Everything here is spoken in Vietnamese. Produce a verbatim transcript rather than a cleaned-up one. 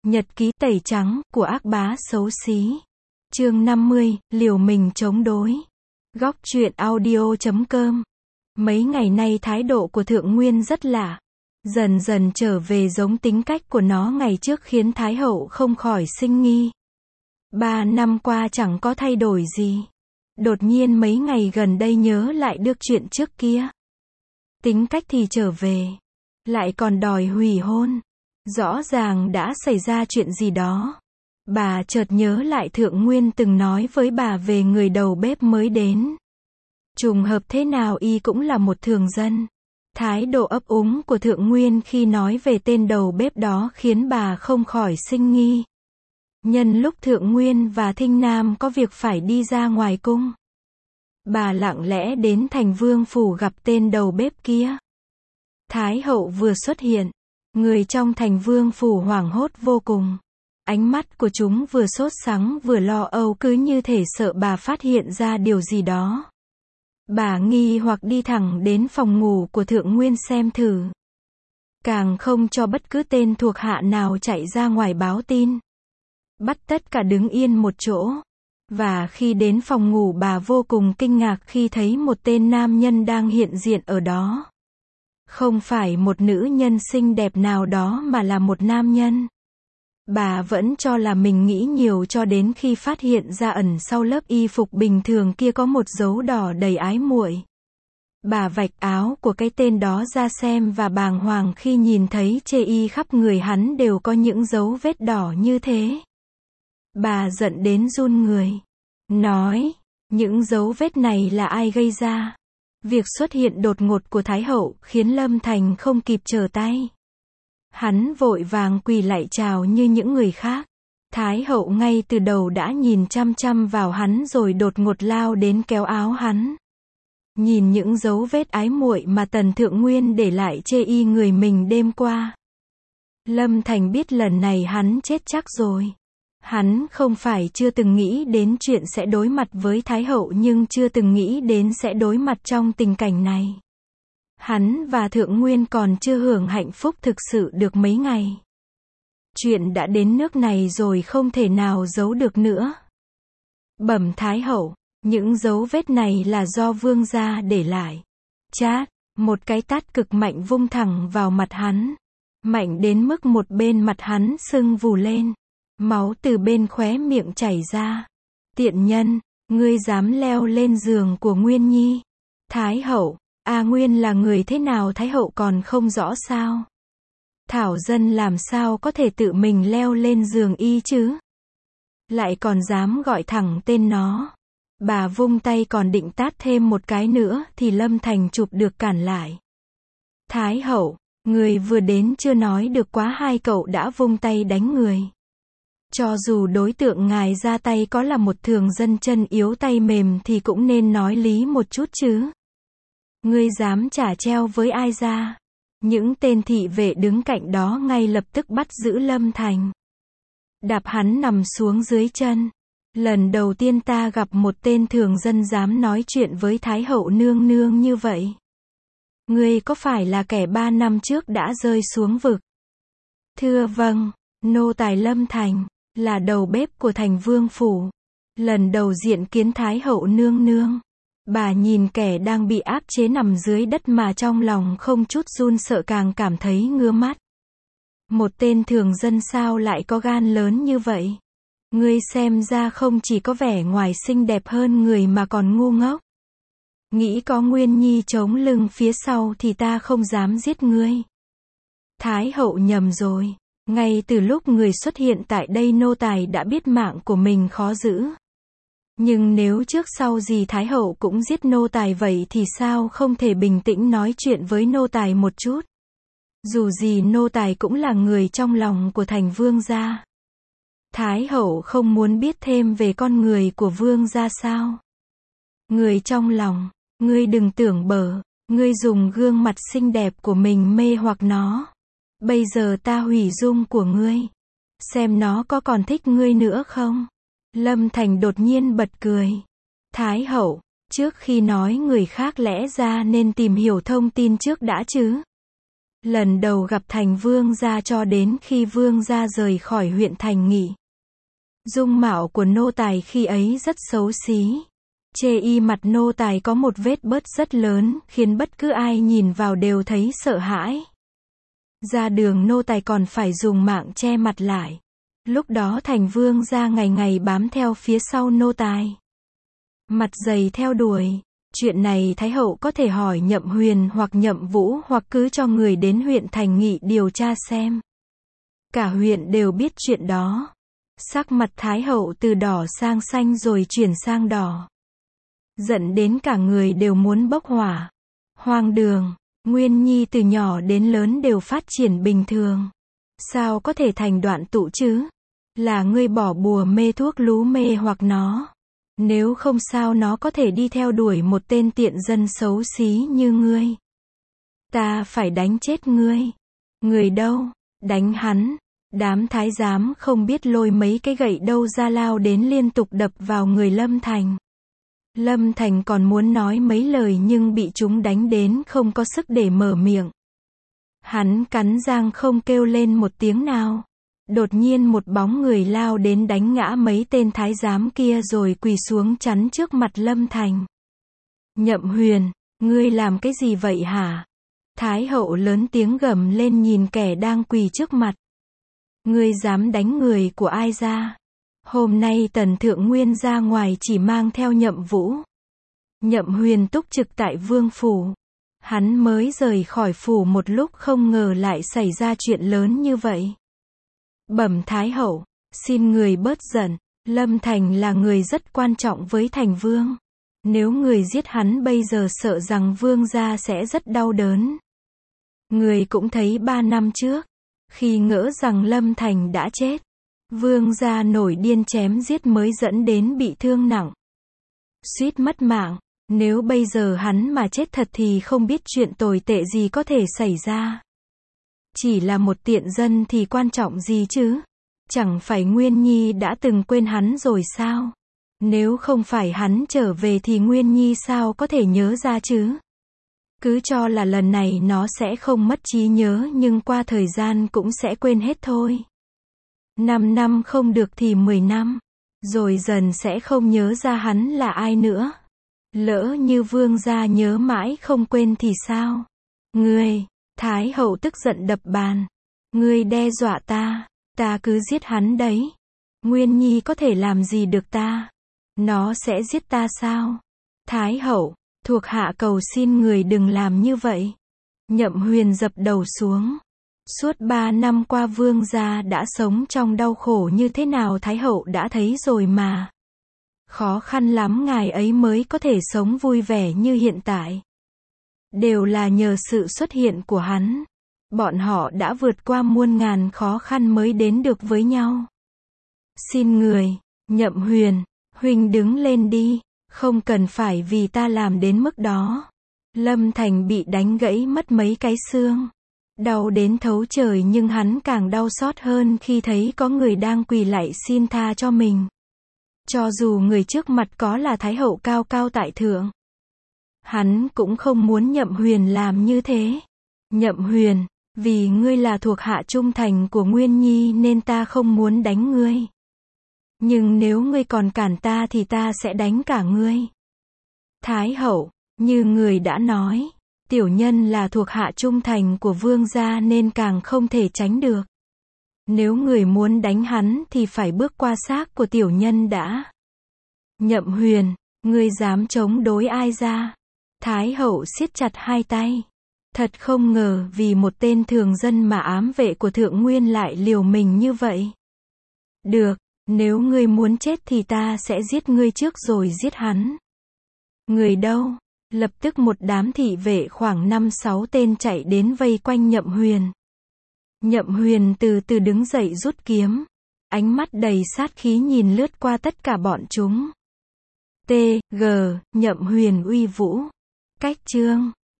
Nhật ký tẩy trắng của ác bá xấu xí. Chương năm mươi, liều mình chống đối. Góc truyện audio chấm com. Mấy ngày nay thái độ của Thượng Nguyên rất lạ. Dần dần trở về giống tính cách của nó ngày trước khiến Thái Hậu không khỏi sinh nghi. Ba năm qua chẳng có thay đổi gì. Đột nhiên mấy ngày gần đây nhớ lại được chuyện trước kia. Tính cách thì trở về. Lại còn đòi hủy hôn. Rõ ràng đã xảy ra chuyện gì đó. Bà chợt nhớ lại Thượng Nguyên từng nói với bà về người đầu bếp mới đến. Trùng hợp thế nào y cũng là một thường dân. Thái độ ấp úng của Thượng Nguyên khi nói về tên đầu bếp đó khiến bà không khỏi sinh nghi. Nhân lúc Thượng Nguyên và Thinh Nam có việc phải đi ra ngoài cung, bà lặng lẽ đến Thành Vương phủ gặp tên đầu bếp kia. Thái Hậu vừa xuất hiện, người trong Thành Vương phủ hoảng hốt vô cùng. Ánh mắt của chúng vừa sốt sắng vừa lo âu, cứ như thể sợ bà phát hiện ra điều gì đó. Bà nghi hoặc đi thẳng đến phòng ngủ của Thượng Nguyên xem thử. Càng không cho bất cứ tên thuộc hạ nào chạy ra ngoài báo tin. Bắt tất cả đứng yên một chỗ. Và khi đến phòng ngủ, bà vô cùng kinh ngạc khi thấy một tên nam nhân đang hiện diện ở đó. Không phải một nữ nhân xinh đẹp nào đó mà là một nam nhân. Bà vẫn cho là mình nghĩ nhiều cho đến khi phát hiện ra ẩn sau lớp y phục bình thường kia có một dấu đỏ đầy ái muội. Bà vạch áo của cái tên đó ra xem và bàng hoàng khi nhìn thấy chê y khắp người hắn đều có những dấu vết đỏ như thế. Bà giận đến run người. Nói, những dấu vết này là ai gây ra? Việc xuất hiện đột ngột của Thái Hậu khiến Lâm Thành không kịp trở tay. Hắn vội vàng quỳ lạy chào như những người khác. Thái Hậu ngay từ đầu đã nhìn chăm chăm vào hắn rồi đột ngột lao đến kéo áo hắn. Nhìn những dấu vết ái muội mà Tần Thượng Nguyên để lại chê y người mình đêm qua. Lâm Thành biết lần này hắn chết chắc rồi. Hắn không phải chưa từng nghĩ đến chuyện sẽ đối mặt với Thái Hậu, nhưng chưa từng nghĩ đến sẽ đối mặt trong tình cảnh này. Hắn và Thượng Nguyên còn chưa hưởng hạnh phúc thực sự được mấy ngày. Chuyện đã đến nước này rồi không thể nào giấu được nữa. Bẩm Thái Hậu, những dấu vết này là do vương gia để lại. Chát, một cái tát cực mạnh vung thẳng vào mặt hắn. Mạnh đến mức một bên mặt hắn sưng vù lên. Máu từ bên khóe miệng chảy ra. Tiện nhân, ngươi dám leo lên giường của Nguyên Nhi. Thái Hậu, A Nguyên là người thế nào Thái Hậu còn không rõ sao? Thảo dân làm sao có thể tự mình leo lên giường y chứ? Lại còn dám gọi thẳng tên nó. Bà vung tay còn định tát thêm một cái nữa thì Lâm Thành chụp được cản lại. Thái Hậu, người vừa đến chưa nói được quá hai cậu đã vung tay đánh người. Cho dù đối tượng ngài ra tay có là một thường dân chân yếu tay mềm thì cũng nên nói lý một chút chứ. Ngươi dám trả treo với ai ra? Những tên thị vệ đứng cạnh đó ngay lập tức bắt giữ Lâm Thành. Đạp hắn nằm xuống dưới chân. Lần đầu tiên ta gặp một tên thường dân dám nói chuyện với Thái Hậu nương nương như vậy. Ngươi có phải là kẻ ba năm trước đã rơi xuống vực? Thưa vâng, nô tài Lâm Thành, là đầu bếp của Thành Vương phủ. Lần đầu diện kiến Thái Hậu nương nương. Bà nhìn kẻ đang bị áp chế nằm dưới đất mà trong lòng không chút run sợ, càng cảm thấy ngứa mắt. Một tên thường dân sao lại có gan lớn như vậy? Ngươi xem ra không chỉ có vẻ ngoài xinh đẹp hơn người mà còn ngu ngốc. Nghĩ có Nguyên Nhi chống lưng phía sau thì ta không dám giết ngươi. Thái Hậu nhầm rồi. Ngay từ lúc người xuất hiện tại đây nô tài đã biết mạng của mình khó giữ. Nhưng nếu trước sau gì Thái Hậu cũng giết nô tài vậy thì sao không thể bình tĩnh nói chuyện với nô tài một chút? Dù gì nô tài cũng là người trong lòng của Thành Vương gia. Thái Hậu không muốn biết thêm về con người của Vương gia sao? Người trong lòng, ngươi đừng tưởng bở, ngươi dùng gương mặt xinh đẹp của mình mê hoặc nó. Bây giờ ta hủy dung của ngươi. Xem nó có còn thích ngươi nữa không? Lâm Thành đột nhiên bật cười. Thái Hậu, trước khi nói người khác lẽ ra nên tìm hiểu thông tin trước đã chứ. Lần đầu gặp Thành Vương gia cho đến khi Vương gia rời khỏi huyện Thành Nghị. Dung mạo của nô tài khi ấy rất xấu xí. Chê y mặt nô tài có một vết bớt rất lớn, khiến bất cứ ai nhìn vào đều thấy sợ hãi. Ra đường nô tài còn phải dùng mạng che mặt lại. Lúc đó Thành Vương gia ngày ngày bám theo phía sau nô tài. Mặt dày theo đuổi. Chuyện này Thái hậu có thể hỏi Nhậm Huyền hoặc Nhậm Vũ hoặc cứ cho người đến huyện Thành Nghị điều tra xem. Cả huyện đều biết chuyện đó. Sắc mặt Thái hậu từ đỏ sang xanh rồi chuyển sang đỏ. Giận đến cả người đều muốn bốc hỏa. Hoang đường, Nguyên Nhi từ nhỏ đến lớn đều phát triển bình thường. Sao có thể thành đoạn tụ chứ? Là ngươi bỏ bùa mê thuốc lú mê hoặc nó. Nếu không sao nó có thể đi theo đuổi một tên tiện dân xấu xí như ngươi. Ta phải đánh chết ngươi. Người đâu? Đánh hắn. Đám thái giám không biết lôi mấy cái gậy đâu ra lao đến liên tục đập vào người Lâm Thành. Lâm Thành còn muốn nói mấy lời nhưng bị chúng đánh đến không có sức để mở miệng. Hắn cắn răng không kêu lên một tiếng nào. Đột nhiên một bóng người lao đến đánh ngã mấy tên thái giám kia rồi quỳ xuống chắn trước mặt Lâm Thành. Nhậm Huyền, ngươi làm cái gì vậy hả? Thái hậu lớn tiếng gầm lên nhìn kẻ đang quỳ trước mặt. Ngươi dám đánh người của ai ra? Hôm nay Tần Thượng Nguyên ra ngoài chỉ mang theo Nhậm Vũ. Nhậm Huyền túc trực tại Vương phủ. Hắn mới rời khỏi phủ một lúc không ngờ lại xảy ra chuyện lớn như vậy. Bẩm Thái hậu, xin người bớt giận, Lâm Thành là người rất quan trọng với Thành Vương. Nếu người giết hắn bây giờ sợ rằng Vương gia sẽ rất đau đớn. Người cũng thấy ba năm trước, khi ngỡ rằng Lâm Thành đã chết, Vương gia nổi điên chém giết mới dẫn đến bị thương nặng. Suýt mất mạng, nếu bây giờ hắn mà chết thật thì không biết chuyện tồi tệ gì có thể xảy ra. Chỉ là một tiện dân thì quan trọng gì chứ? Chẳng phải Nguyên Nhi đã từng quên hắn rồi sao? Nếu không phải hắn trở về thì Nguyên Nhi sao có thể nhớ ra chứ? Cứ cho là lần này nó sẽ không mất trí nhớ nhưng qua thời gian cũng sẽ quên hết thôi. Năm năm không được thì mười năm. Rồi dần sẽ không nhớ ra hắn là ai nữa. Lỡ như Vương gia nhớ mãi không quên thì sao? Ngươi, Thái hậu tức giận đập bàn. Ngươi đe dọa ta, ta cứ giết hắn đấy. Nguyên Nhi có thể làm gì được ta? Nó sẽ giết ta sao? Thái hậu, thuộc hạ cầu xin người đừng làm như vậy. Nhậm Huyền dập đầu xuống. Suốt ba năm qua Vương gia đã sống trong đau khổ như thế nào Thái hậu đã thấy rồi mà. Khó khăn lắm ngài ấy mới có thể sống vui vẻ như hiện tại. Đều là nhờ sự xuất hiện của hắn. Bọn họ đã vượt qua muôn ngàn khó khăn mới đến được với nhau. Xin người, Nhậm Huyền, huynh đứng lên đi, không cần phải vì ta làm đến mức đó. Lâm Thành bị đánh gãy mất mấy cái xương. Đau đến thấu trời nhưng hắn càng đau xót hơn khi thấy có người đang quỳ lạy xin tha cho mình. Cho dù người trước mặt có là Thái hậu cao cao tại thượng. Hắn cũng không muốn Nhậm Huyền làm như thế. Nhậm Huyền, vì ngươi là thuộc hạ trung thành của Nguyên Nhi nên ta không muốn đánh ngươi. Nhưng nếu ngươi còn cản ta thì ta sẽ đánh cả ngươi. Thái hậu, như người đã nói, tiểu nhân là thuộc hạ trung thành của Vương gia nên càng không thể tránh được. Nếu người muốn đánh hắn thì phải bước qua xác của tiểu nhân đã. Nhậm Huyền, ngươi dám chống đối ai ra? Thái hậu siết chặt hai tay. Thật không ngờ vì một tên thường dân mà ám vệ của Thượng Nguyên lại liều mình như vậy. Được, nếu ngươi muốn chết thì ta sẽ giết ngươi trước rồi giết hắn. Người đâu? Lập tức một đám thị vệ khoảng năm sáu tên chạy đến vây quanh Nhậm Huyền. Nhậm Huyền từ từ đứng dậy rút kiếm. Ánh mắt đầy sát khí nhìn lướt qua tất cả bọn chúng. T, G, Nhậm Huyền uy vũ. Cách chương